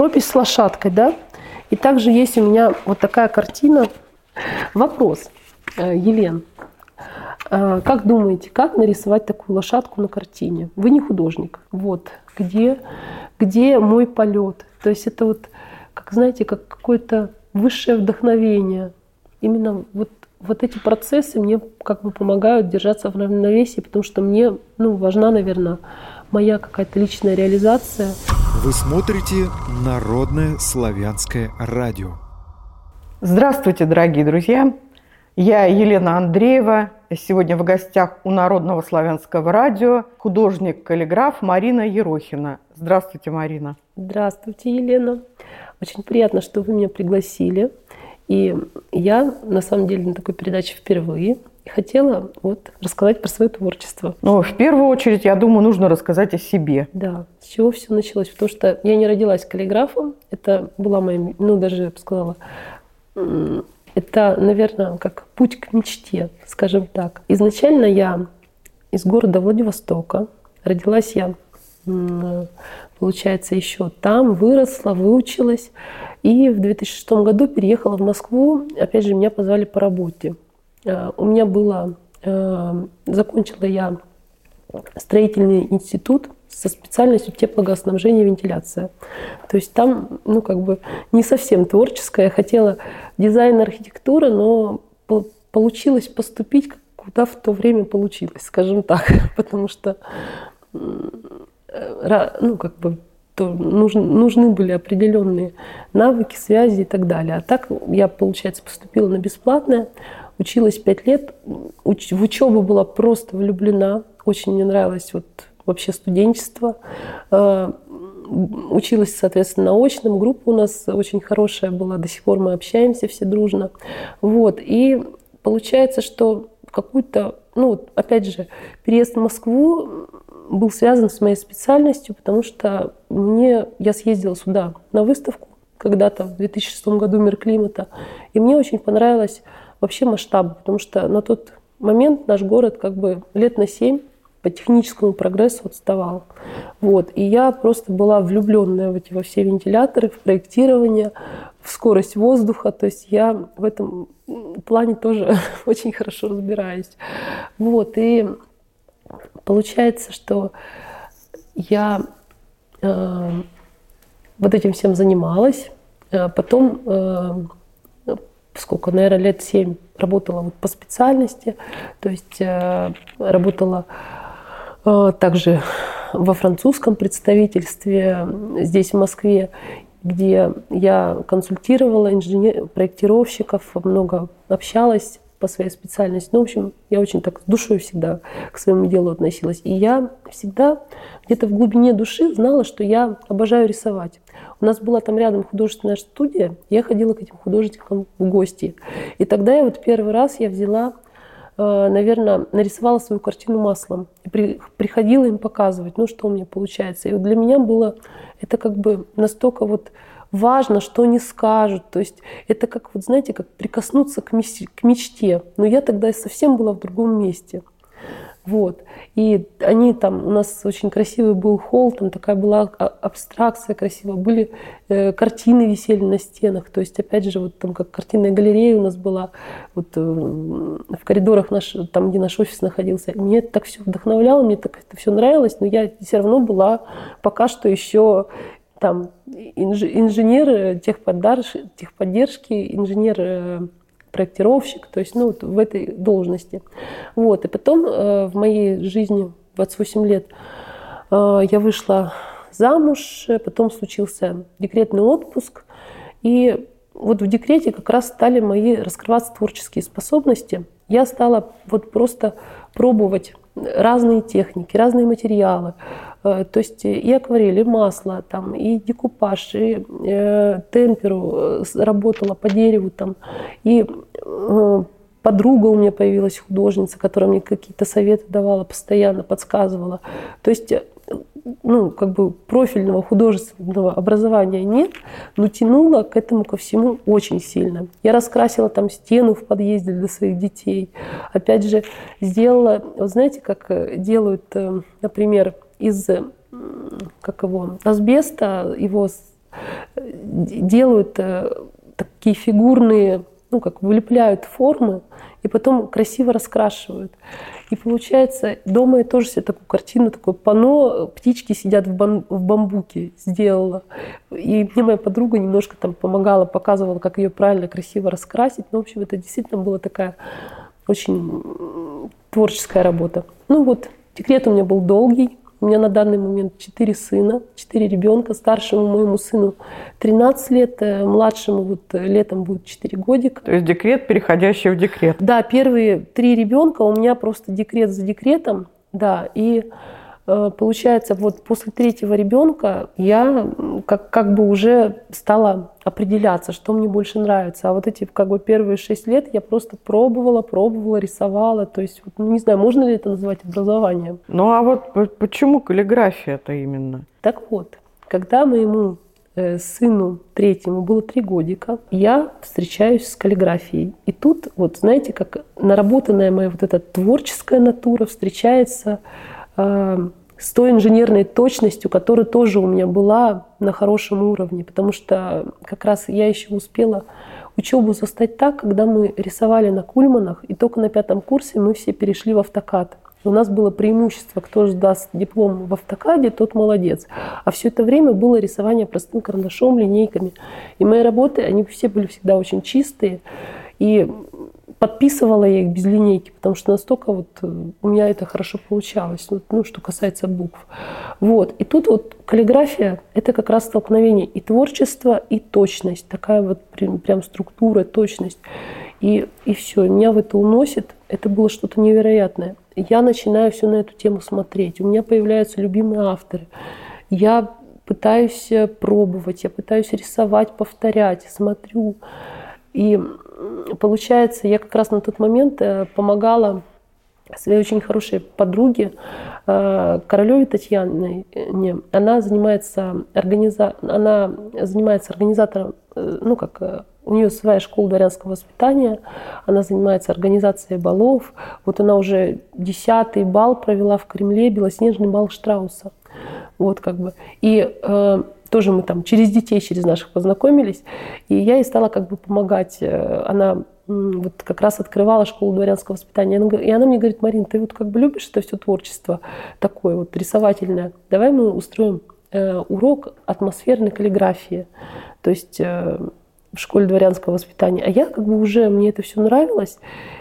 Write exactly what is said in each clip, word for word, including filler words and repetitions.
пропись с лошадкой, да. И также есть у меня вот такая картина. Вопрос, Елена. Как думаете, как нарисовать такую лошадку на картине? Вы не художник. Вот. Где, где мой полет? То есть это вот, как знаете, как какое-то высшее вдохновение. Именно вот, вот эти процессы мне как бы помогают держаться в равновесии, потому что мне, ну, важна, наверное, моя какая-то личная реализация. Вы смотрите Народное славянское радио. Здравствуйте, дорогие друзья! Я Елена Андреева. Сегодня в гостях у Народного славянского радио художник-каллиграф Марина Ерохина. Здравствуйте, Марина. Здравствуйте, Елена. Очень приятно, что вы меня пригласили. И я, на самом деле, на такой передаче впервые. И хотела вот рассказать про свое творчество. Ну, в первую очередь, я думаю, нужно рассказать о себе. Да, с чего все началось? Потому что я не родилась каллиграфом. Это была моя, ну, даже, я бы сказала, это, наверное, как путь к мечте, скажем так. Изначально я из города Владивостока. Родилась я, получается, еще там, выросла, выучилась. И в две тысячи шестом году переехала в Москву. Опять же, меня позвали по работе. У меня было... Закончила я строительный институт со специальностью теплогазснабжение и вентиляция. То есть там, ну, как бы не совсем творческое. Я хотела дизайн, архитектура, но получилось поступить, куда в то время получилось, скажем так. Потому что, ну, как бы, то нужны, нужны были определенные навыки, связи и так далее. А так я, получается, поступила на бесплатное, училась пять лет, уч, в учебу была просто влюблена, очень мне нравилось вот вообще студенчество. Училась, соответственно, на очном, группа у нас очень хорошая была, до сих пор мы общаемся все дружно. Вот. И получается, что какую-то, ну, опять же, переезд в Москву был связан с моей специальностью, потому что мне, я съездила сюда на выставку когда-то в две тысячи шестом году «Мир климата», и мне очень понравилось вообще масштаб, потому что на тот момент наш город как бы лет на семь по техническому прогрессу отставал. Вот. И я просто была влюбленная в эти во все вентиляторы, в проектирование, в скорость воздуха. То есть я в этом плане тоже очень хорошо разбираюсь. Вот. И получается, что я э, вот этим всем занималась. Потом, э, сколько, наверное, лет семь работала вот по специальности. То есть э, работала э, также во французском представительстве здесь, в Москве, где я консультировала инженер, проектировщиков, много общалась по своей специальности. Ну, в общем, я очень так с душой всегда к своему делу относилась. И я всегда где-то в глубине души знала, что я обожаю рисовать. У нас была там рядом художественная студия, я ходила к этим художникам в гости. И тогда я вот первый раз я взяла, наверное, нарисовала свою картину маслом. И при, приходила им показывать, ну, что у меня получается. И вот для меня было это как бы настолько вот важно, что они скажут. То есть это как, вот знаете, как прикоснуться к мечте. Но я тогда совсем была в другом месте. Вот. И они там, у нас очень красивый был холл, там такая была абстракция красивая, были э, картины висели на стенах. То есть, опять же, вот там как картинная галерея у нас была вот, э, в коридорах, наш, там, где наш офис находился. И мне это так все вдохновляло, мне так это все нравилось, но я все равно была пока что еще там инженер техподдержки, техподдержки инженер проектировщик, то есть, ну, вот в этой должности. Вот. И потом э, в моей жизни двадцать восемь лет э, я вышла замуж, потом случился декретный отпуск, и вот в декрете как раз стали мои раскрываться творческие способности. Я стала вот просто пробовать разные техники, разные материалы. То есть и акварель, и масло, там, и декупаж, и э, темперу работала по дереву. Там, и э, подруга у меня появилась, художница, которая мне какие-то советы давала, постоянно подсказывала. То есть ну, как бы профильного художественного образования нет, но тянула к этому ко всему очень сильно. Я раскрасила там стену в подъезде для своих детей. Опять же, сделала, вот знаете, как делают, например, из как его, асбеста, его делают такие фигурные, ну, как вылепляют формы и потом красиво раскрашивают. И получается, дома я тоже себе такую картину, такое панно, птички сидят в, бам, в бамбуке сделала. И мне моя подруга немножко там помогала, показывала, как ее правильно, красиво раскрасить. Ну, в общем, это действительно была такая очень творческая работа. Ну вот, декрет у меня был долгий. У меня на данный момент четыре сына, четыре ребенка. Старшему моему сыну тринадцать лет, младшему вот летом будет четыре годика. То есть декрет, переходящий в декрет. Да, первые три ребенка у меня просто декрет за декретом. Да, и э, получается, вот после третьего ребенка я как, как бы уже стала определяться, что мне больше нравится. А вот эти как бы первые шесть лет я просто пробовала, пробовала, рисовала. То есть, ну, не знаю, можно ли это назвать образованием. Ну а вот почему каллиграфия-то именно? Так вот, когда моему э, сыну третьему было три годика, я встречаюсь с каллиграфией. И тут, вот знаете, как наработанная моя вот эта творческая натура встречается э, с той инженерной точностью, которая тоже у меня была на хорошем уровне, потому что как раз я еще успела учебу застать так, когда мы рисовали на Кульманах, и только на пятом курсе мы все перешли в автокад. У нас было преимущество, кто сдаст диплом в автокаде, тот молодец. А все это время было рисование простым карандашом, линейками. И мои работы, они все были всегда очень чистые. И подписывала я их без линейки, потому что настолько вот у меня это хорошо получалось, ну, что касается букв. Вот. И тут вот каллиграфия – это как раз столкновение и творчества, и точность. Такая вот прям, прям структура, точность. И, и все, меня в это уносит. Это было что-то невероятное. Я начинаю все на эту тему смотреть. У меня появляются любимые авторы. Я пытаюсь пробовать, я пытаюсь рисовать, повторять, смотрю. И получается, я как раз на тот момент помогала своей очень хорошей подруге Королевой Татьяне. Она занимается, организа... Она занимается организатором, ну как, у нее своя школа дворянского воспитания, она занимается организацией балов. Вот она уже десятый бал провела в Кремле, белоснежный бал Штрауса. Вот как бы. И э, тоже мы там через детей, через наших познакомились. И я ей стала как бы помогать. Она вот как раз открывала школу дворянского воспитания. И она мне говорит: Марин, ты вот как бы любишь это все творчество такое вот рисовательное. Давай мы устроим э, урок атмосферной каллиграфии. То есть э, в школе дворянского воспитания. А я как бы уже, мне это все нравилось.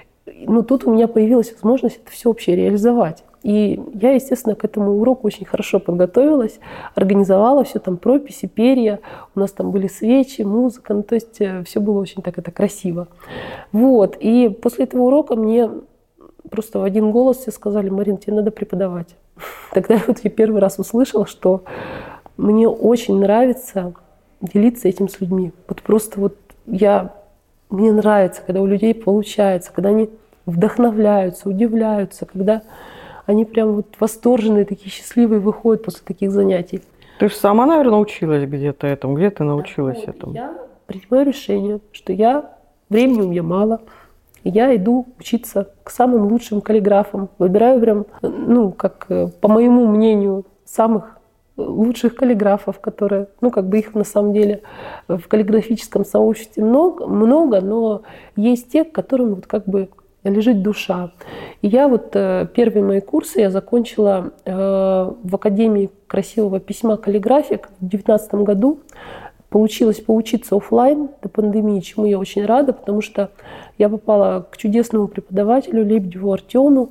Но тут у меня появилась возможность это все вообще реализовать. И я, естественно, к этому уроку очень хорошо подготовилась, организовала все там, прописи, перья, у нас там были свечи, музыка, ну, то есть все было очень так это красиво. Вот, и после этого урока мне просто в один голос все сказали: Марин, тебе надо преподавать. Тогда вот я первый раз услышала, что мне очень нравится делиться этим с людьми. Вот просто вот я, мне нравится, когда у людей получается, когда они вдохновляются, удивляются, когда они прям вот восторженные, такие счастливые выходят после таких занятий. Ты же сама, наверное, училась где-то этому. Где ты научилась так, этому? Я принимаю решение, что я, времени у меня мало, и я иду учиться к самым лучшим каллиграфам. Выбираю прям, ну, как по моему мнению, самых лучших каллиграфов, которые, ну, как бы их на самом деле в каллиграфическом сообществе много, много, но есть те, которым вот как бы лежит душа. И я вот первые мои курсы я закончила в Академии красивого письма «Каллиграфик» в две тысячи девятнадцатом году. Получилось поучиться офлайн до пандемии, чему я очень рада, потому что я попала к чудесному преподавателю Лебедеву Артему,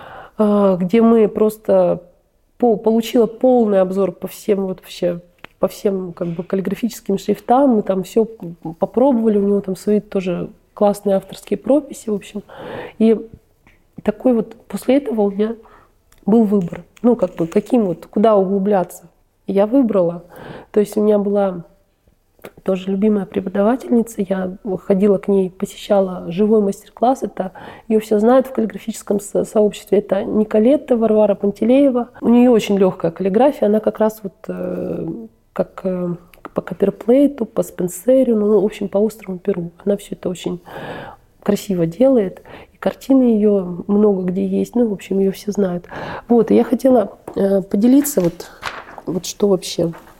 где мы просто получила полный обзор по всем вот вообще по всем как бы каллиграфическим шрифтам. Мы там все попробовали, у него там свои тоже классные авторские прописи, в общем. И такой вот после этого у меня был выбор. Ну, как бы, каким вот, куда углубляться. И я выбрала. То есть у меня была тоже любимая преподавательница. Я ходила к ней, посещала живой мастер-класс. Это ее все знают в каллиграфическом сообществе. Это Николетта Варвара Пантелеева. У нее очень легкая каллиграфия. Она как раз вот э, как... Э, по Копперплейту, по Спенсеру, ну, в общем, по острому перу. Она все это очень красиво делает. И картины ее много где есть. Ну, в общем, ее все знают. Вот, и я хотела э, поделиться, вот, вот что вообще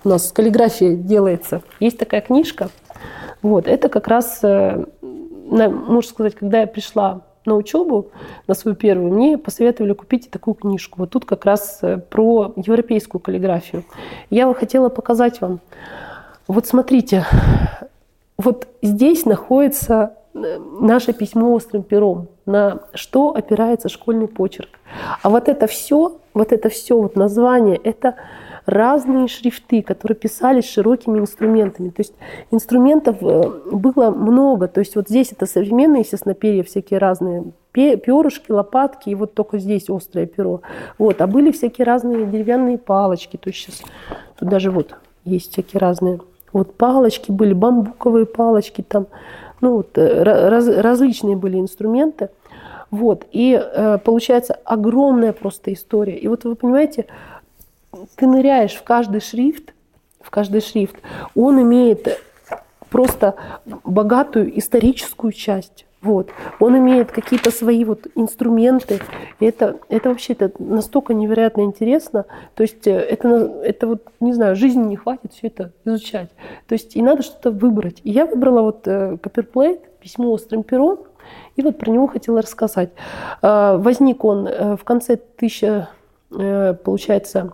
у нас каллиграфия делается. Есть такая книжка. Вот, это как раз, можно сказать, когда я пришла на учебу, на свою первую, мне посоветовали купить такую книжку. Вот тут как раз про европейскую каллиграфию. Я хотела показать вам. Вот смотрите, вот здесь находится наше письмо острым пером, на что опирается школьный почерк. А вот это все, вот это все вот название, это разные шрифты, которые писались широкими инструментами. То есть инструментов было много. То есть вот здесь это современные, естественно, перья всякие разные, перышки, лопатки, и вот только здесь острое перо. Вот. А были всякие разные деревянные палочки. То есть сейчас тут даже вот есть всякие разные. Вот палочки были, бамбуковые палочки, там, ну вот, раз, различные были инструменты. Вот. И э, получается огромная просто история. И вот вы понимаете, ты ныряешь в каждый шрифт, в каждый шрифт, он имеет просто богатую историческую часть. Вот. Он имеет какие-то свои вот инструменты. И это, это вообще это настолько невероятно интересно. То есть это, это вот, не знаю, жизни не хватит все это изучать. То есть и надо что-то выбрать. И я выбрала вот Copperplate, письмо острым пером, и вот про него хотела рассказать. Возник он в конце тысяча, получается,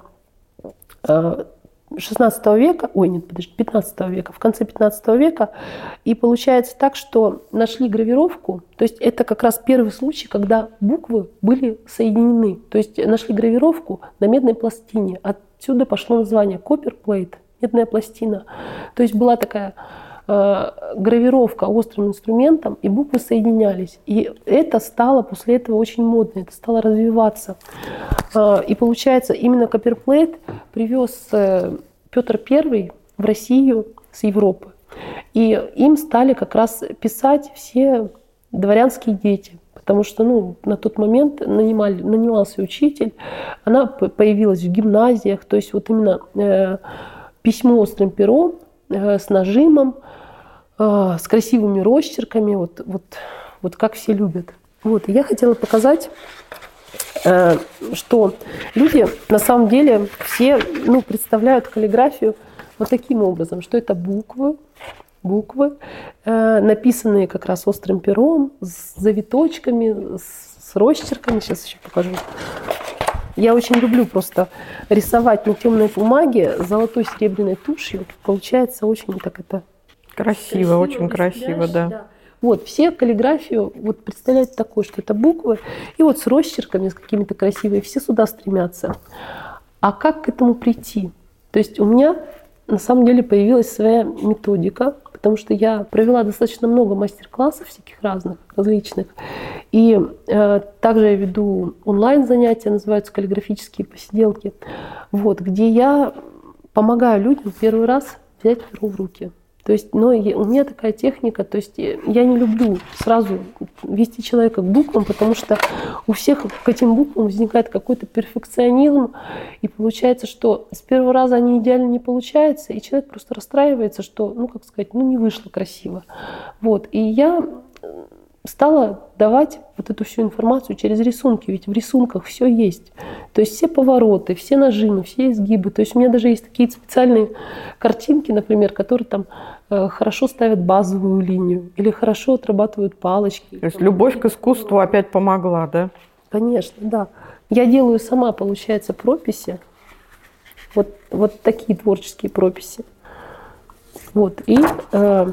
шестнадцатого века, ой, нет, подожди, пятнадцатого века, в конце пятнадцатого века. И получается так, что нашли гравировку, то есть это как раз первый случай, когда буквы были соединены. То есть нашли гравировку на медной пластине. Отсюда пошло название Copperplate, медная пластина. То есть была такая э, гравировка острым инструментом, и буквы соединялись. И это стало после этого очень модно, это стало развиваться. И получается, именно Copperplate привез Петр Первый в Россию с Европы. И им стали как раз писать все дворянские дети. Потому что ну, на тот момент нанимали, нанимался учитель, она появилась в гимназиях. То есть вот именно э, письмо острым пером, э, с нажимом, э, с красивыми росчерками, вот, вот, вот как все любят. Вот, и я хотела показать, что люди на самом деле все ну, представляют каллиграфию вот таким образом, что это буквы, буквы, э, написанные как раз острым пером, с завиточками, с, с росчерками. Сейчас еще покажу. Я очень люблю просто рисовать на темной бумаге золотой серебряной тушью. Получается очень так это... Красиво, красиво очень красиво, да. да. Вот, все каллиграфию вот, представляют такое, что это буквы, и вот с росчерками, с какими-то красивыми, все сюда стремятся. А как к этому прийти? То есть у меня на самом деле появилась своя методика, потому что я провела достаточно много мастер-классов всяких разных, различных. И э, также я веду онлайн-занятия, называются каллиграфические посиделки, вот, где я помогаю людям первый раз взять перо в руки. То есть, но я, у меня такая техника, то есть я не люблю сразу вести человека к буквам, потому что у всех к этим буквам возникает какой-то перфекционизм, и получается, что с первого раза они идеально не получаются, и человек просто расстраивается, что, ну, как сказать, ну, не вышло красиво. Вот, и я стала давать вот эту всю информацию через рисунки, ведь в рисунках все есть. То есть все повороты, все нажимы, все изгибы. То есть у меня даже есть такие специальные картинки, например, которые там э, хорошо ставят базовую линию или хорошо отрабатывают палочки. То есть любовь к искусству опять помогла, да? Конечно, да. Я делаю сама, получается, прописи. Вот, вот такие творческие прописи. Вот. И... Э,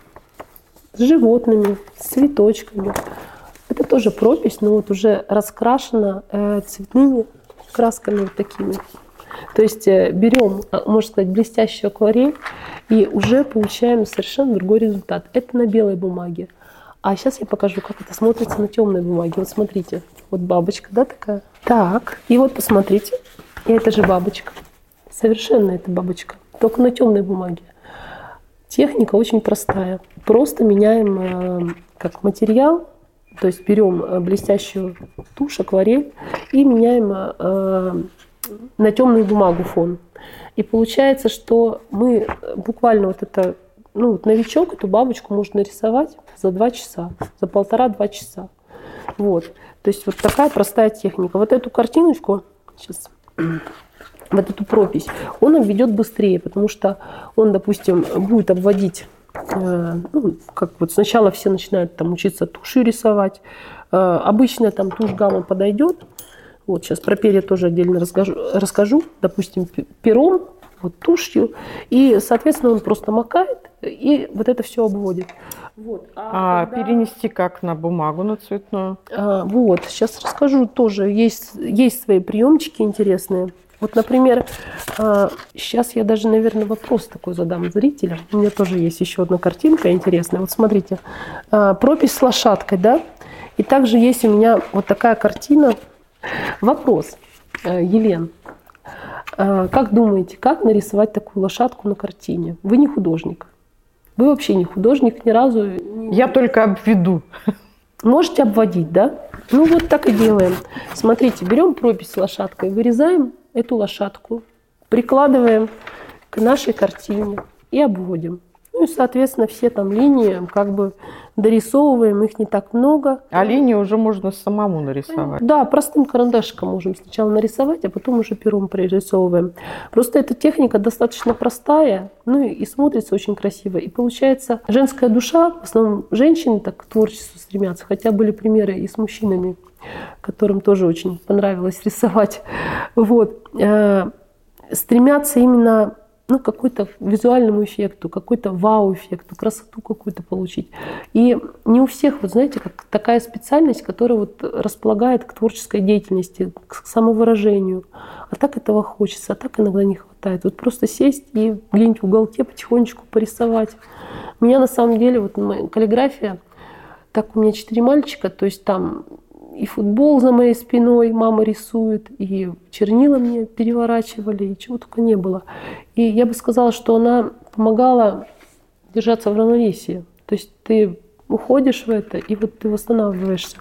с животными, с цветочками. Это тоже пропись, но вот уже раскрашена э, цветными красками вот такими. То есть э, берем, можно сказать, блестящую акварель и уже получаем совершенно другой результат. Это на белой бумаге. А сейчас я покажу, как это смотрится на темной бумаге. Вот смотрите, вот бабочка, да, такая. Так, и вот посмотрите, и это же бабочка. Совершенно это бабочка, только на темной бумаге. Техника очень простая. Просто меняем э, как материал, то есть берем блестящую тушь, акварель и меняем э, на темную бумагу фон. И получается, что мы буквально вот это, ну вот новичок, эту бабочку можно нарисовать за два часа, за полтора-два часа. Вот. То есть вот такая простая техника. Вот эту картиночку, сейчас, вот эту пропись, он обведет быстрее, потому что он, допустим, будет обводить, э, ну, как вот сначала все начинают там учиться тушью рисовать, э, обычно там тушь гамма подойдет, вот сейчас про перья тоже отдельно расскажу, расскажу, допустим, пером, вот тушью, и, соответственно, он просто макает и вот это все обводит. Вот. А, А когда... перенести как на бумагу, на цветную? А, вот, сейчас расскажу тоже. Есть, есть свои приемчики интересные. Вот, например, а, сейчас я даже, наверное, вопрос такой задам зрителям. У меня тоже есть еще одна картинка интересная. Вот смотрите, а, пропись с лошадкой, да? И также есть у меня вот такая картина. Вопрос, Елена. Как думаете, как нарисовать такую лошадку на картине? Вы не художник. Вы вообще не художник ни разу. Я только обведу. Можете обводить, да? Ну вот так и делаем. Смотрите, берем пропись с лошадкой, вырезаем эту лошадку, прикладываем к нашей картине и обводим. Ну и, соответственно, все там линии как бы дорисовываем, их не так много. А линии уже можно самому нарисовать. Да, простым карандашиком можем сначала нарисовать, а потом уже пером прорисовываем. Просто эта техника достаточно простая, ну и, и смотрится очень красиво. И получается, женская душа, в основном женщины так к творчеству стремятся, хотя были примеры и с мужчинами, которым тоже очень понравилось рисовать. Вот. Стремятся именно ну, какой-то визуальному эффекту, какой-то вау-эффекту, красоту какую-то получить. И не у всех, вот знаете, как такая специальность, которая вот располагает к творческой деятельности, к самовыражению. А так этого хочется, а так иногда не хватает. Вот просто сесть и где-нибудь в уголке потихонечку порисовать. У меня на самом деле, вот моя каллиграфия, так у меня четыре мальчика, то есть там и футбол за моей спиной мама рисует, и чернила мне переворачивали, и чего только не было. И я бы сказала, что она помогала держаться в равновесии. То есть ты уходишь в это, и вот ты восстанавливаешься.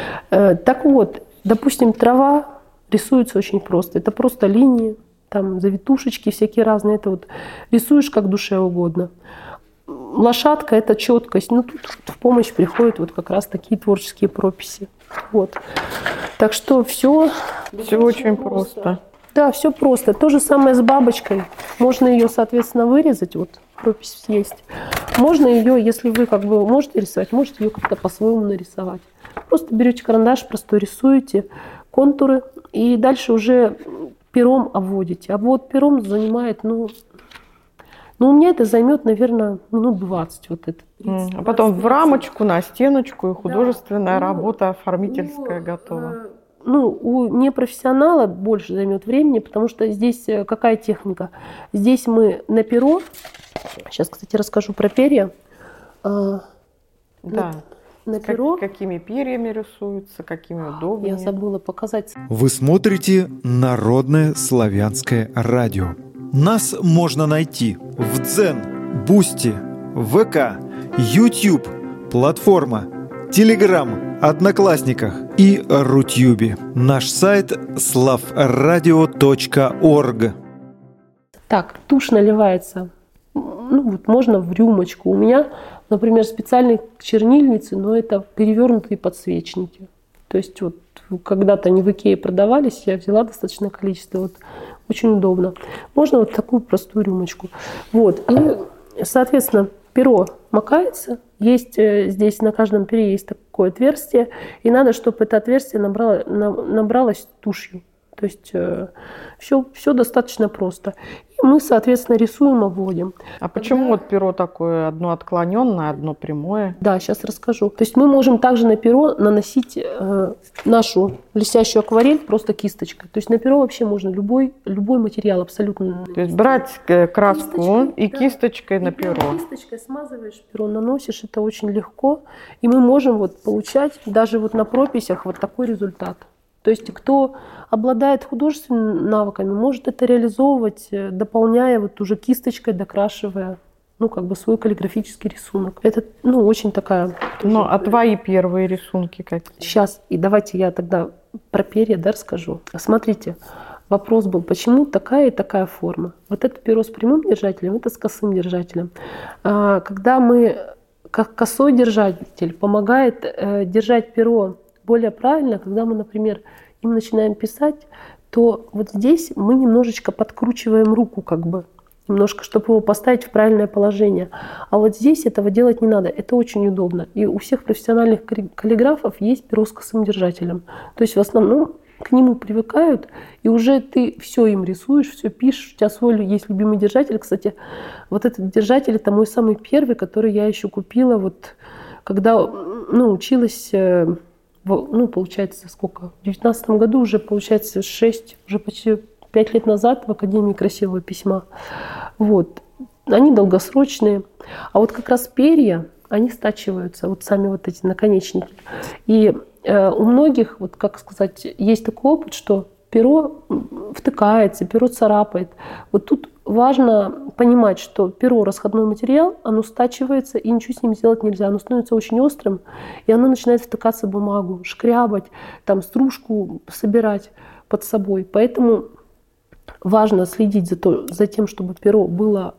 Так вот, допустим, трава рисуется очень просто. Это просто линии, там завитушечки всякие разные. Это вот рисуешь как душе угодно. Лошадка – это четкость. Ну, тут в помощь приходят вот как раз такие творческие прописи. Вот. Так что все, все очень просто. просто. Да, все просто. То же самое с бабочкой. Можно ее, соответственно, вырезать, вот пропись есть. Можно ее, если вы как бы можете рисовать, можете ее как-то по-своему нарисовать. Просто берете карандаш, просто рисуете контуры и дальше уже пером обводите. Обвод пером занимает, ну, ну у меня это займет, наверное, минут двадцать. Вот это. тридцать, а потом в рамочку, на стеночку, и художественная да. работа оформительская ну, готова. Ну, у непрофессионала больше займет времени, потому что здесь какая техника? Здесь мы на перо, сейчас, кстати, расскажу про перья. Да. На, на перо. Как, какими перьями рисуются, какими удобнее. Я забыла показать. Вы смотрите Народное славянское радио. Нас можно найти в Дзен, Бусти, ВК, YouTube, платформа, Телеграм, Одноклассниках и Рутюбе. Наш сайт славрадио точка орг. Так, тушь наливается. Ну, вот можно в рюмочку. У меня, например, специальные чернильницы, но это перевернутые подсвечники. То есть вот когда-то они в Икее продавались, я взяла достаточное количество. Вот, очень удобно. Можно вот такую простую рюмочку. Вот. И, соответственно, перо макается. Есть здесь на каждом пере есть такое отверстие. И надо, чтобы это отверстие набрало, набралось тушью. То есть э, все, все достаточно просто. И мы, соответственно, рисуем, обводим. А почему вот перо такое одно отклоненное, одно прямое? Да, сейчас расскажу. То есть мы можем также на перо наносить э, нашу блестящую акварель просто кисточкой. То есть на перо вообще можно любой, любой материал абсолютно. То есть брать краску кисточкой, и да. кисточкой на и перо. Кисточкой смазываешь перо, наносишь, это очень легко. И мы можем вот получать даже вот на прописях вот такой результат. То есть кто обладает художественными навыками, может это реализовывать, дополняя вот уже кисточкой, докрашивая, ну, как бы свой каллиграфический рисунок. Это, ну, очень такая... Ну, а твои первые рисунки какие? Сейчас, и давайте я тогда про перья, да, расскажу. Смотрите, вопрос был, почему такая и такая форма? Вот это перо с прямым держателем, это с косым держателем. Когда мы, как косой держатель, помогает держать перо более правильно, когда мы, например, им начинаем писать, то вот здесь мы немножечко подкручиваем руку как бы, немножко, чтобы его поставить в правильное положение. А вот здесь этого делать не надо. Это очень удобно. И у всех профессиональных каллиграфов есть перо с косым держателем. То есть в основном к нему привыкают, и уже ты все им рисуешь, все пишешь. У тебя свой есть любимый держатель. Кстати, вот этот держатель — это мой самый первый, который я еще купила, вот, когда ну, училась, ну, получается, сколько? В девятнадцатом году уже, получается, шесть, уже почти пять лет назад в Академии красивого письма. Вот. Они долгосрочные. А вот как раз перья, они стачиваются, вот сами вот эти наконечники. И э, у многих, вот как сказать, есть такой опыт, что перо втыкается, перо царапает. Вот тут важно понимать, что перо — расходной материал, оно стачивается, и ничего с ним сделать нельзя. Оно становится очень острым, и оно начинает втыкаться в бумагу, шкрябать, там, стружку собирать под собой. Поэтому важно следить за, то, за тем, чтобы перо было,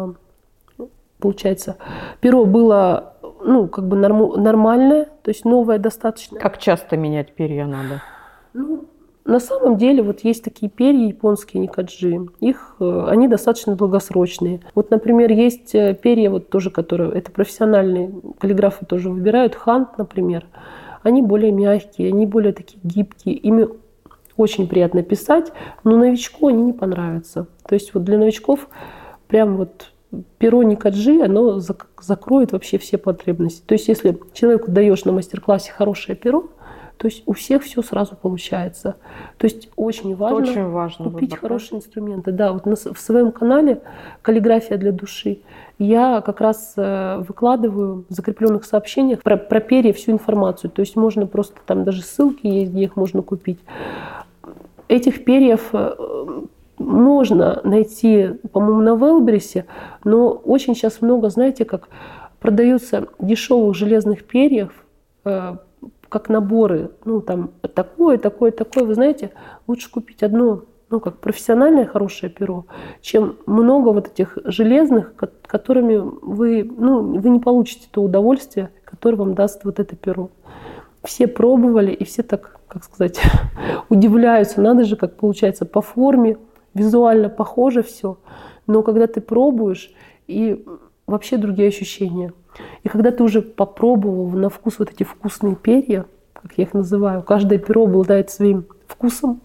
получается, перо было, ну, как бы норм, нормальное, то есть новое достаточно. Как часто менять перья надо? Ну, на самом деле вот есть такие перья японские никаджи, их, они достаточно долгосрочные. Вот, например, есть перья, вот тоже, которые, это профессиональные каллиграфы тоже выбирают, хант, например. Они более мягкие, они более такие гибкие, ими очень приятно писать, но новичку они не понравятся. То есть вот для новичков прям вот перо никаджи, оно закроет вообще все потребности. То есть если человеку даешь на мастер-классе хорошее перо, то есть у всех все сразу получается. То есть очень важно, очень важно купить выбор, хорошие да? инструменты. Да, вот на, в своем канале «Каллиграфия для души» я как раз выкладываю в закрепленных сообщениях про, про перья всю информацию. То есть можно просто, там даже ссылки есть, где их можно купить. Этих перьев можно найти, по-моему, на Велбересе, но очень сейчас много, знаете, как продаются дешевых железных перьев, как наборы, ну там такое, такое, такое. Вы знаете, лучше купить одно, ну как профессиональное хорошее перо, чем много вот этих железных, которыми вы, ну, вы не получите то удовольствие, которое вам даст вот это перо. Все пробовали, и все так, как сказать, удивляются. Надо же, как получается по форме, визуально похоже все. Но когда ты пробуешь, и вообще другие ощущения. И когда ты уже попробовал на вкус вот эти вкусные перья, как я их называю, каждое перо обладает своим вкусом,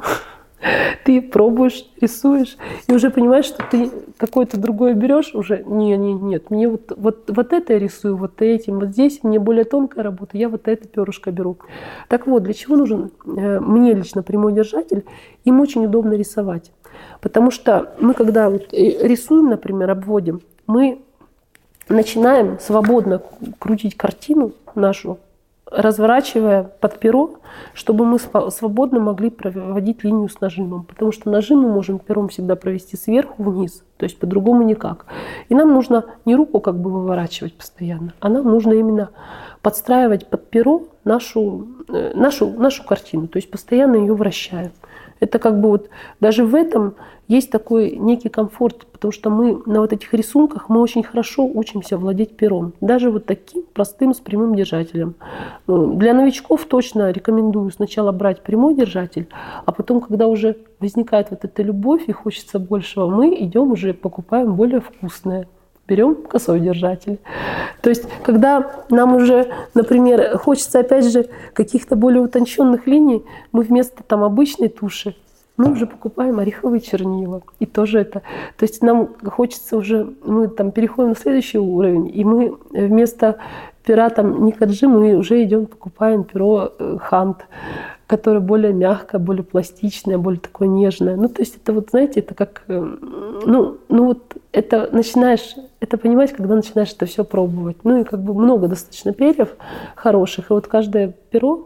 ты пробуешь, рисуешь, и уже понимаешь, что ты какое-то другое берешь, уже не, не, нет, мне вот, вот, вот это я рисую, вот этим, вот здесь мне более тонкая работа, я вот это перышко беру. Так вот, для чего нужен э, мне лично прямой держатель? Им очень удобно рисовать, потому что мы, когда вот рисуем, например, обводим, мы начинаем свободно крутить картину нашу, разворачивая под перо, чтобы мы свободно могли проводить линию с нажимом. Потому что нажим мы можем пером всегда провести сверху вниз, то есть по-другому никак. И нам нужно не руку как бы выворачивать постоянно, а нам нужно именно подстраивать под перо нашу, нашу, нашу картину, то есть постоянно ее вращаем. Это как бы вот даже в этом есть такой некий комфорт, потому что мы на вот этих рисунках мы очень хорошо учимся владеть пером. Даже вот таким простым с прямым держателем. Для новичков точно рекомендую сначала брать прямой держатель, а потом, когда уже возникает вот эта любовь и хочется большего, мы идем уже покупаем более вкусное. Берем косой держатель. То есть, когда нам уже, например, хочется, опять же, каких-то более утонченных линий, мы вместо там обычной туши, мы уже покупаем ореховые чернила. И тоже это. То есть, нам хочется уже, мы там переходим на следующий уровень, и мы вместо пера там никаджи мы уже идем, покупаем перо хант, которое более мягкое, более пластичное, более такое нежное. Ну, то есть это вот, знаете, это как, ну, ну вот это начинаешь, это понимать, когда начинаешь это все пробовать. Ну и как бы много достаточно перьев хороших, и вот каждое перо,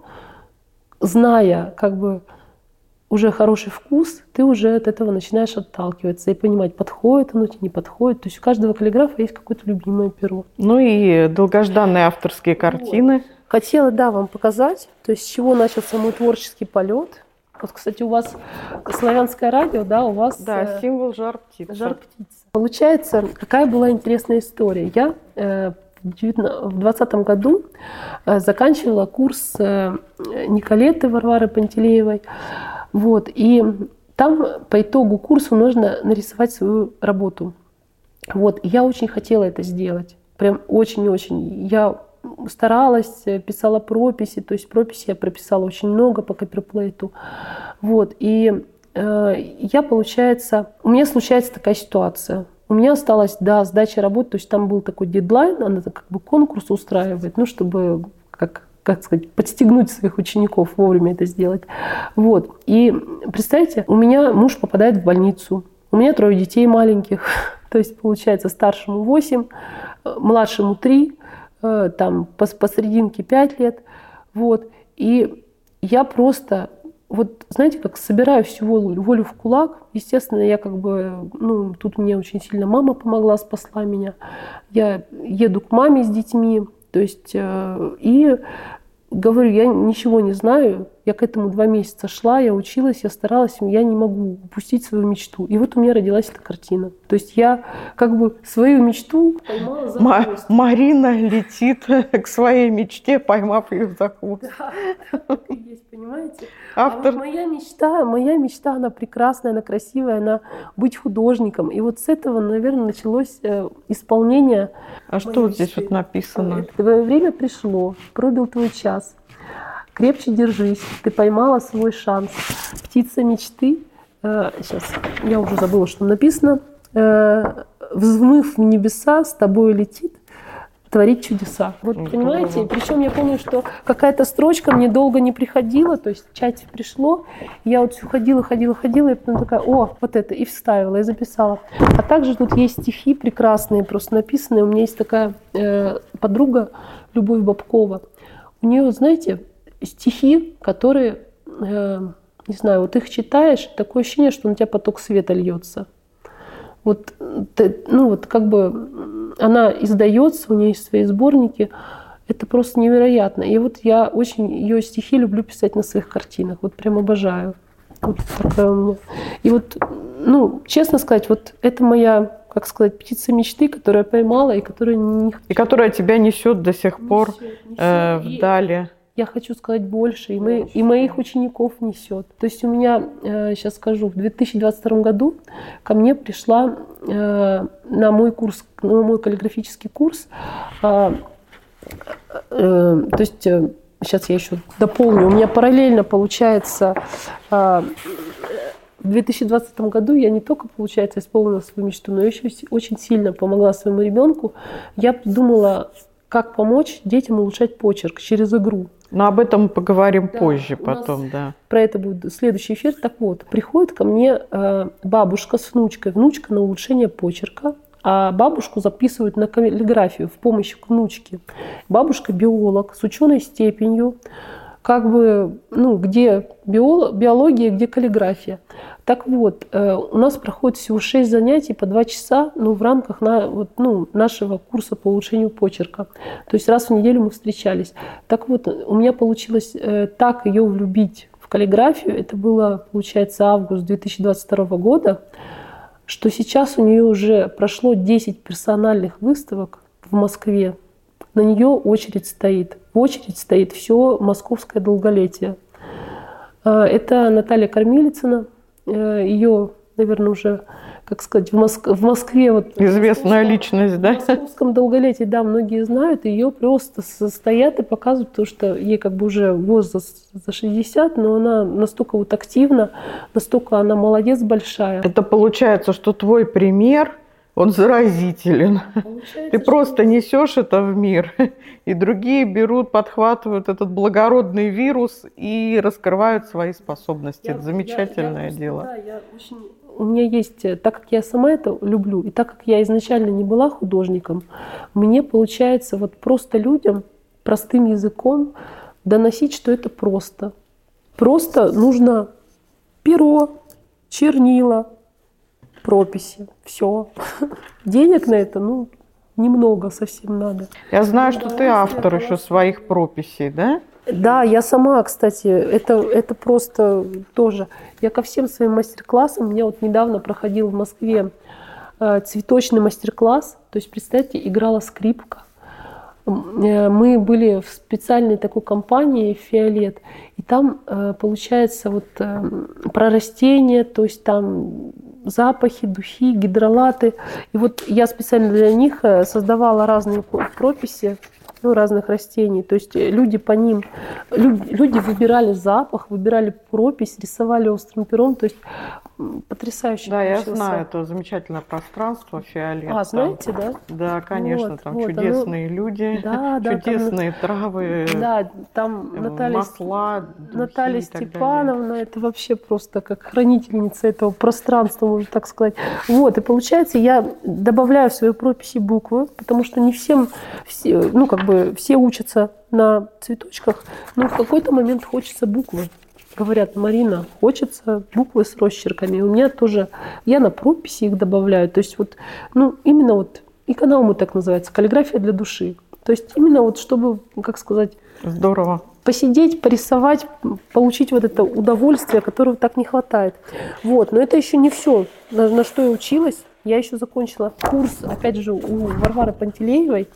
зная как бы уже хороший вкус, ты уже от этого начинаешь отталкиваться и понимать, подходит оно тебе, не подходит. То есть у каждого каллиграфа есть какое-то любимое перо. Ну и долгожданные авторские картины. Вот. Хотела, да, вам показать, то есть с чего начался мой творческий полет. Вот, кстати, у вас славянское радио, да, у вас... Да, символ жар-птица. Жар-птица. Получается, какая была интересная история. Я э, в двадцатом году э, заканчивала курс э, Николеты Варвары Пантелеевой. Вот, и там по итогу курса нужно нарисовать свою работу. Вот, и я очень хотела это сделать. Прям очень-очень. Я старалась, писала прописи, то есть прописи я прописала очень много по копирплейту. Вот, и э, я, получается, у меня случается такая ситуация. У меня осталась, да, сдача работы, то есть там был такой дедлайн, она как бы конкурс устраивает, ну, чтобы, как, как сказать, подстегнуть своих учеников вовремя это сделать. Вот, и представьте, у меня муж попадает в больницу, у меня трое детей маленьких, то есть, получается, старшему восемь, младшему три, там посерединке пять лет, вот, и я просто, вот, знаете, как собираю всю волю, волю в кулак, естественно, я как бы, ну, тут мне очень сильно мама помогла, спасла меня, я еду к маме с детьми, то есть, и говорю, я ничего не знаю, я к этому два месяца шла, я училась, я старалась, я не могу упустить свою мечту. И вот у меня родилась эта картина. То есть я как бы свою мечту поймала за хвост. Марина летит к своей мечте, поймав ее за хвост. Да, так и есть, понимаете? Автор... А вот моя мечта, моя мечта, она прекрасная, она красивая, она быть художником. И вот с этого, наверное, началось исполнение. А что вот здесь вот написано? Твое время пришло, пробил твой час. Крепче держись, ты поймала свой шанс. Птица мечты. Э, сейчас, я уже забыла, что там написано. Э, взмыв в небеса, с тобой летит творить чудеса. Вот mm-hmm. понимаете? Причем я помню, что какая-то строчка мне долго не приходила, то есть в чате пришло. Я вот все ходила, ходила, ходила, и потом такая, о, вот это, и вставила, и записала. А также тут есть стихи прекрасные, просто написанные. У меня есть такая э, подруга, Любовь Бабкова. У нее, знаете, стихи, которые, э, не знаю, вот их читаешь, такое ощущение, что на тебя поток света льется. Вот, ты, ну вот как бы она издается, у нее есть свои сборники, это просто невероятно. И вот я очень ее стихи люблю писать на своих картинах, вот прям обожаю. Вот такая у меня. И вот, ну, честно сказать, вот это моя, как сказать, птица мечты, которую я поймала и которая не... И которая тебя несет до сих несет, пор несет. Э, вдали. Я хочу сказать больше, и, мы, и моих учеников несет. То есть у меня, э, сейчас скажу, в две тысячи двадцать втором году ко мне пришла э, на мой курс, на мой каллиграфический курс, э, э, то есть э, сейчас я еще дополню, у меня параллельно получается, э, в две тысячи двадцатом году я не только, получается, исполнила свою мечту, но еще очень сильно помогла своему ребенку. Я думала, как помочь детям улучшать почерк через игру. Но об этом поговорим да, позже, потом, да. Про это будет следующий эфир. Так вот, приходит ко мне э, бабушка с внучкой. Внучка на улучшение почерка, а бабушку записывают на каллиграфию в помощь к внучке. Бабушка биолог с ученой степенью, как бы, ну, где биолог, биология, где каллиграфия. Так вот, э, у нас проходит всего шесть занятий по два часа, ну, в рамках на, вот, ну, нашего курса по улучшению почерка. То есть раз в неделю мы встречались. Так вот, у меня получилось э, так ее влюбить в каллиграфию, это было, получается, август две тысячи двадцать второго года, что сейчас у нее уже прошло десять персональных выставок в Москве. На нее очередь стоит. В очередь стоит все московское долголетие. Это Наталья Кормилицына. Ее, наверное, уже, как сказать, в, Моск... в Москве... Вот, известная личность, да? В московском долголетии, да, многие знают. Ее просто стоят и показывают, потому что ей как бы уже возраст за шестьдесят, но она настолько вот активна, настолько она молодец большая. Это получается, что твой пример... Он заразителен. Получается, ты просто несешь это в мир, и другие берут, подхватывают этот благородный вирус и раскрывают свои способности. Я, это замечательное я, я дело. Да, я очень... У меня есть, так как я сама это люблю, и так как я изначально не была художником, мне получается вот просто людям простым языком доносить, что это просто. Просто нужно перо, чернила, прописи. Все. Денег на это, ну, немного совсем надо. Я знаю, что ты автор еще своих прописей, да? Да, я сама, кстати, это, это просто тоже. Я ко всем своим мастер-классам, у меня вот недавно проходил в Москве э, цветочный мастер-класс, то есть, представьте, играла скрипка, Мы были в специальной такой компании «Фиолет», и там, получается, вот про растения, то есть там запахи, духи, гидролаты. И вот я специально для них создавала разные прописи, ну, разных растений. То есть люди по ним, люди выбирали запах, выбирали пропись, рисовали острым пером. То есть потрясающе. Да, получился. Я знаю, это замечательное пространство «Фиолет». А, знаете, да? Да, конечно, вот, там вот, чудесные оно... люди, да, да, чудесные там... травы, да, там Наталья, масла, духи Наталья и так Степановна, далее. это вообще просто как хранительница этого пространства, можно так сказать. Вот, и получается, я добавляю в свои прописи буквы, потому что не всем, все, ну, как бы, все учатся на цветочках, но в какой-то момент хочется буквы. Говорят: Марина, хочется буквы с росчерками. У меня тоже, я на прописи их добавляю. То есть вот, ну, именно вот, икономы так называется, каллиграфия для души. То есть именно вот, чтобы, как сказать... Здорово. Посидеть, порисовать, получить вот это удовольствие, которого так не хватает. Вот. Но это еще не все, на, на что я училась. Я еще закончила курс, опять же, у Варвары Пантелеевой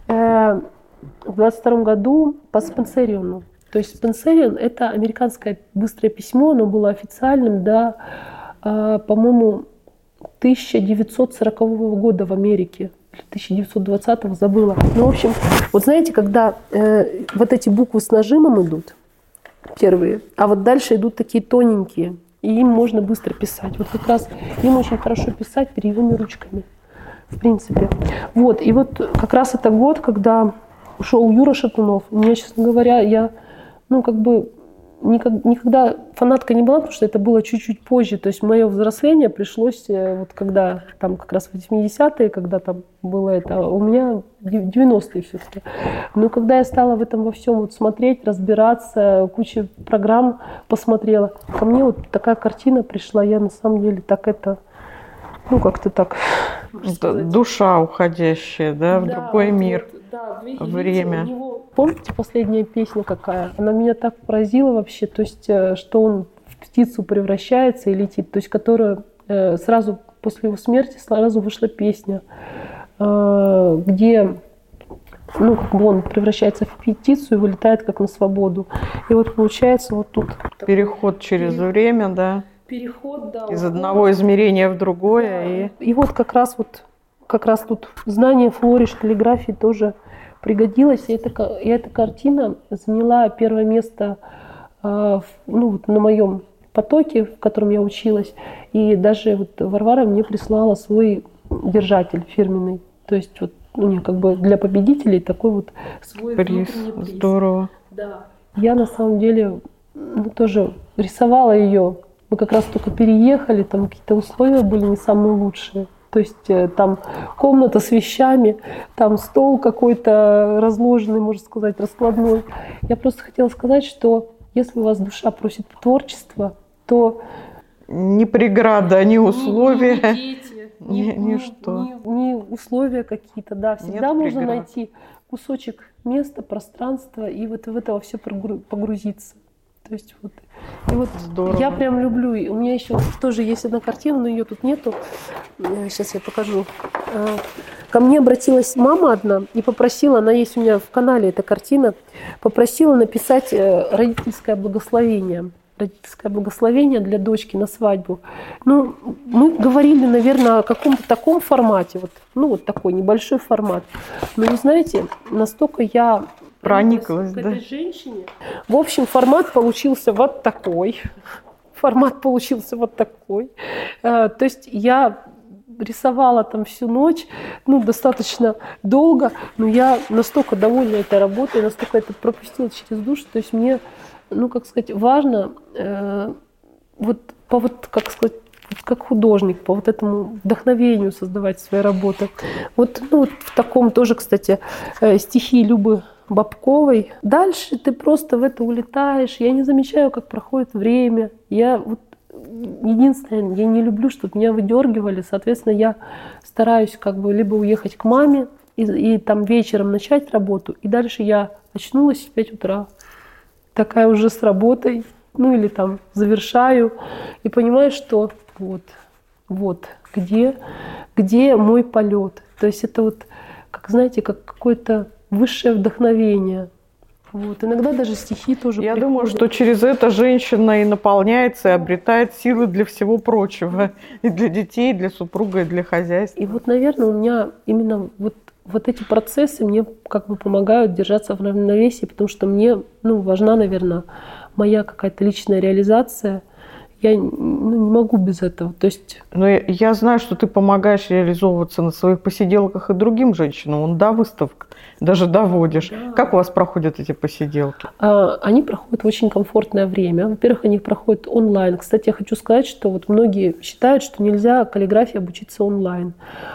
э, в двадцать втором году по Спенсериону. То есть Спенсерион – это американское быстрое письмо, оно было официальным до, э, по-моему, тысяча девятьсот сорокового года в Америке. Или тысяча девятьсот двадцатого, забыла. Ну, в общем, вот знаете, когда э, вот эти буквы с нажимом идут, первые, а вот дальше идут такие тоненькие, и им можно быстро писать. Вот как раз им очень хорошо писать перьевыми ручками, в принципе. Вот, и вот как раз это год, когда ушел Юра Шатунов. У меня, честно говоря, я, ну, как бы никогда, никогда фанаткой не была, потому что это было чуть-чуть позже. То есть мое взросление пришлось, вот когда там как раз в восьмидесятые, когда там было это, у меня девяностые все-таки. Но когда я стала в этом во всем вот смотреть, разбираться, кучу программ посмотрела, ко мне вот такая картина пришла, я на самом деле так это, ну как-то так. Душа уходящая, да, в да, другой вот, мир, да, время. У него, помните последняя песня какая? Она меня так поразила вообще, то есть, что он в птицу превращается и летит, то есть, которая сразу после его смерти сразу вышла песня, где, ну, как бы он превращается в птицу и вылетает как на свободу. И вот получается вот тут переход через переход. время, да. Переход, да. Из одного измерения в другое. Да. И... и вот как раз вот как раз тут знание флориш, каллиграфии тоже пригодилось. И эта, и эта картина заняла первое место э, ну, вот на моем потоке, в котором я училась. И даже вот Варвара мне прислала свой держатель фирменный. То есть вот у нее как бы для победителей такой вот свой приз. приз. Здорово. Да. Я на самом деле ну, тоже рисовала ее. Мы как раз только переехали, там какие-то условия были не самые лучшие. То есть там комната с вещами, там стол какой-то разложенный, можно сказать, раскладной. Я просто хотела сказать, что если у вас душа просит творчества, то... Ни преграда, ни условия. Ни, ни дети, ни, ни, ни, ничто. Ни, ни условия какие-то, да. Всегда Нет можно преград. найти кусочек места, пространства и вот в это все погрузиться. То есть вот, и вот здорово. Я прям люблю. У меня еще тоже есть одна картина, но ее тут нету. Сейчас я покажу. Ко мне обратилась мама одна и попросила, она есть у меня в канале эта картина, попросила написать родительское благословение. Родительское благословение для дочки на свадьбу. Ну, мы говорили, наверное, о каком-то таком формате, вот, ну, вот такой небольшой формат. Но вы знаете, настолько я прониклась, к да? этой женщине. В общем, формат получился вот такой. Формат получился вот такой. То есть я рисовала там всю ночь, ну, достаточно долго, но я настолько довольна этой работой, настолько это пропустила через душу. То есть мне, ну, как сказать, важно э, вот по вот, как сказать, как художник, по вот этому вдохновению создавать свои работы. Вот, ну, вот в таком тоже, кстати, э, стихи Любы Бабковой. Дальше ты просто в это улетаешь. Я не замечаю, как проходит время. Я вот единственное, я не люблю, чтобы меня выдергивали. Соответственно, я стараюсь как бы либо уехать к маме и, и там вечером начать работу, и дальше я очнулась в пять утра, такая уже с работой, ну или там завершаю, и понимаю, что вот, вот, где, где мой полет. То есть это вот, как знаете, как какой-то высшее вдохновение. Вот. Иногда даже стихи тоже Я приходят. думаю, что через это женщина и наполняется, и обретает силы для всего прочего. И для детей, и для супруга, и для хозяйства. И вот, наверное, у меня именно вот, вот эти процессы мне как бы помогают держаться в равновесии, потому что мне, ну, важна, наверное, моя какая-то личная реализация. Я, ну, не могу без этого. То есть... Но я, я знаю, что ты помогаешь реализовываться на своих посиделках и другим женщинам. Он до выставок даже доводишь. Да. Как у вас проходят эти посиделки? А, они проходят в очень комфортное время. Во-первых, они проходят онлайн. Кстати, я хочу сказать, что вот многие считают, что нельзя каллиграфии обучиться онлайн.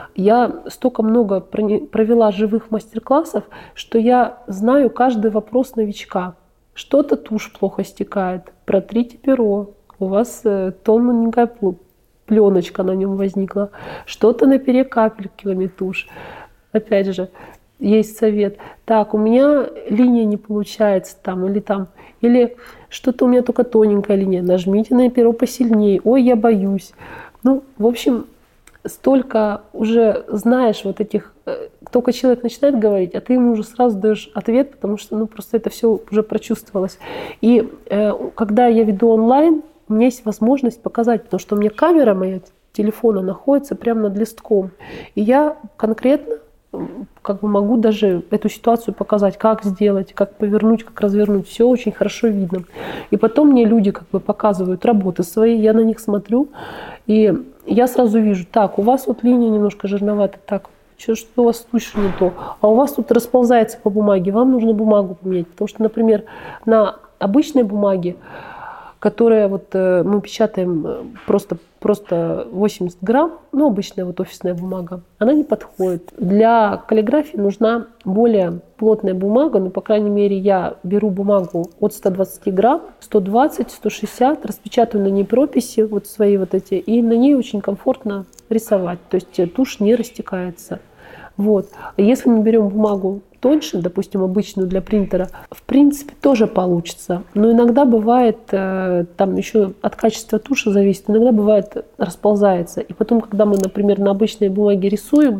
Я столько много провела живых мастер-классов, что я знаю каждый вопрос новичка. Что-то тушь плохо стекает. Протрите перо. У вас тоненькая пленочка на нем возникла. Что-то на пере капельками тушь. Опять же, есть совет. Так, у меня линия не получается там, или там, или что-то у меня только тоненькая линия. Нажмите на перо посильнее. Ой, я боюсь. Ну, в общем, столько уже знаешь вот этих... Только человек начинает говорить, а ты ему уже сразу даешь ответ, потому что, ну, просто это все уже прочувствовалось. И э, когда я веду онлайн, у меня есть возможность показать, потому что у меня камера моя телефона находится прямо над листком. И я конкретно как бы могу даже эту ситуацию показать, как сделать, как повернуть, как развернуть. Все очень хорошо видно. И потом мне люди как бы показывают работы свои, я на них смотрю, и я сразу вижу, так, у вас вот линия немножко жирноватая, так, что, что у вас тушь не то, а у вас тут расползается по бумаге, вам нужно бумагу поменять. Потому что, например, на обычной бумаге, которая вот э, мы печатаем просто, просто восемьдесят грамм, ну, обычная вот офисная бумага, она не подходит. Для каллиграфии нужна более плотная бумага, ну, по крайней мере, я беру бумагу от ста двадцати грамм, сто двадцать, сто шестьдесят, распечатаю на ней прописи, вот свои вот эти, и на ней очень комфортно рисовать, то есть тушь не растекается. Вот. А если мы берем бумагу тоньше, допустим, обычную для принтера, в принципе, тоже получится. Но иногда бывает, там еще от качества туши зависит, иногда бывает расползается. И потом, когда мы, например, на обычной бумаге рисуем,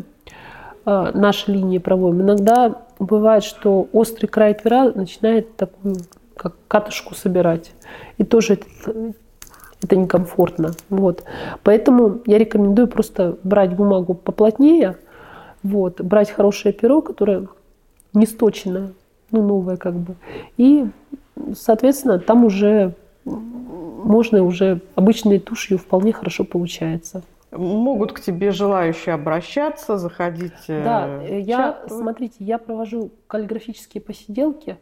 наши линии проводим, иногда бывает, что острый край пера начинает такую, как катушку собирать. И тоже это, это некомфортно. Вот. Поэтому я рекомендую просто брать бумагу поплотнее, вот, брать хорошее перо, которое не сточенное, ну, новое как бы. И, соответственно, там уже можно уже обычной тушью вполне хорошо получается. Могут к тебе желающие обращаться, заходить. Да, я, смотрите, я провожу каллиграфические посиделки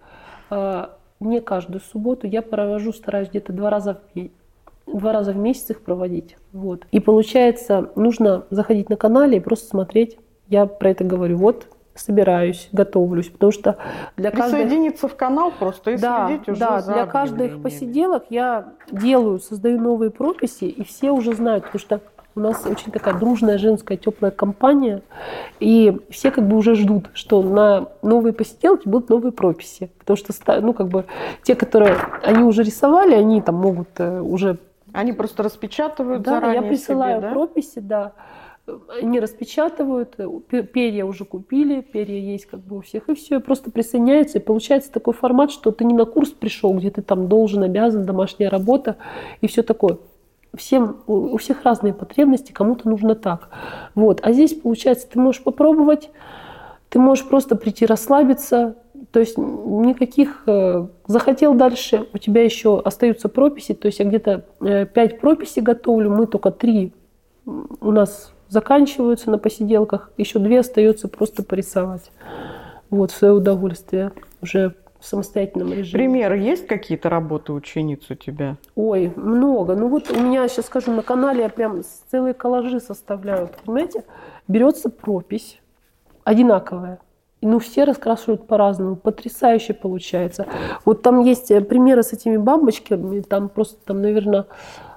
не каждую субботу. Я провожу, стараюсь где-то два раза в месяц. Два раза в месяц их проводить. Вот. И получается, нужно заходить на канале и просто смотреть. Я про это говорю. Вот, собираюсь, готовлюсь, потому что для каждой... Присоединиться в канал просто и да, следить уже да, за для каждых посиделок я делаю, создаю новые прописи, и все уже знают, потому что у нас очень такая дружная женская теплая компания, и все как бы уже ждут, что на новые посиделки будут новые прописи, потому что, ну, как бы те, которые они уже рисовали, они там могут уже... Они просто распечатывают да, заранее я присылаю себе, да? прописи, да. Они распечатывают, перья уже купили, перья есть как бы у всех, и все, просто присоединяются, и получается такой формат, что ты не на курс пришел, где ты там должен, обязан, домашняя работа и все такое. Всем, у всех разные потребности, кому-то нужно так. Вот. А здесь, получается, ты можешь попробовать, ты можешь просто прийти расслабиться, то есть никаких... Захотел дальше, у тебя еще остаются прописи, то есть я где-то пять прописей готовлю, мы только три у нас заканчиваются на посиделках, еще две остается просто порисовать. Вот, в свое удовольствие, уже в самостоятельном режиме. Примеры есть какие-то работы учениц у тебя? Ой, много. Ну вот у меня, сейчас скажу, на канале я прям целые коллажи составляю. Понимаете, берется пропись одинаковая. Ну, все раскрашивают по-разному. Потрясающе получается. Вот там есть примеры с этими бабочками. Там просто, там, наверное,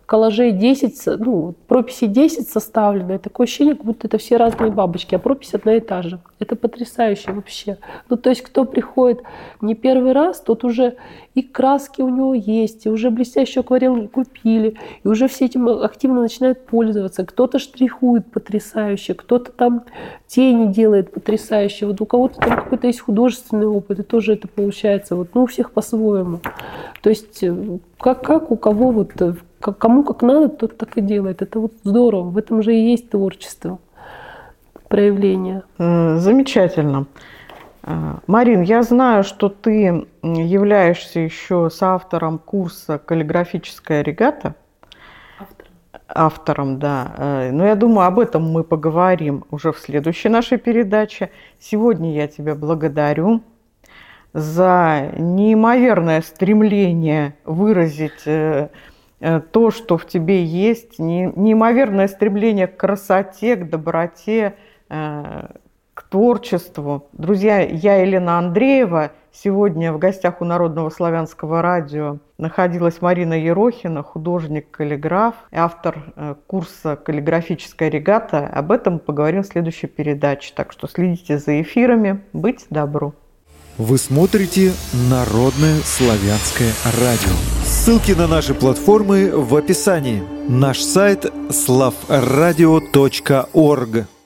коллажей десять, ну, прописи десять составлено, и такое ощущение, как будто это все разные бабочки, а пропись одна и та же. Это потрясающе вообще. Ну, то есть, кто приходит не первый раз, тот уже и краски у него есть, и уже блестящую акварель купили, и уже все этим активно начинают пользоваться. Кто-то штрихует потрясающе, кто-то там тени делает потрясающе. Вот у кого-то там какой-то есть художественный опыт, и тоже это получается. Вот, ну, у всех по-своему. То есть, как, как у кого, вот, кому как надо, тот так и делает. Это вот здорово. В этом же и есть творчество, проявление. Замечательно. Марин, я знаю, что ты являешься еще соавтором курса «Каллиграфическая регата». Автором. Автором, да. Но я думаю, об этом мы поговорим уже в следующей нашей передаче. Сегодня я тебя благодарю за неимоверное стремление выразить то, что в тебе есть, неимоверное стремление к красоте, к доброте, к творчеству. Друзья, я Елена Андреева. Сегодня в гостях у Народного славянского радио находилась Марина Ерохина, художник-каллиграф, автор курса «Каллиграфическая регата». Об этом поговорим в следующей передаче. Так что следите за эфирами. Быть добру. Вы смотрите Народное славянское радио. Ссылки на наши платформы в описании. Наш сайт славрадио точка орг.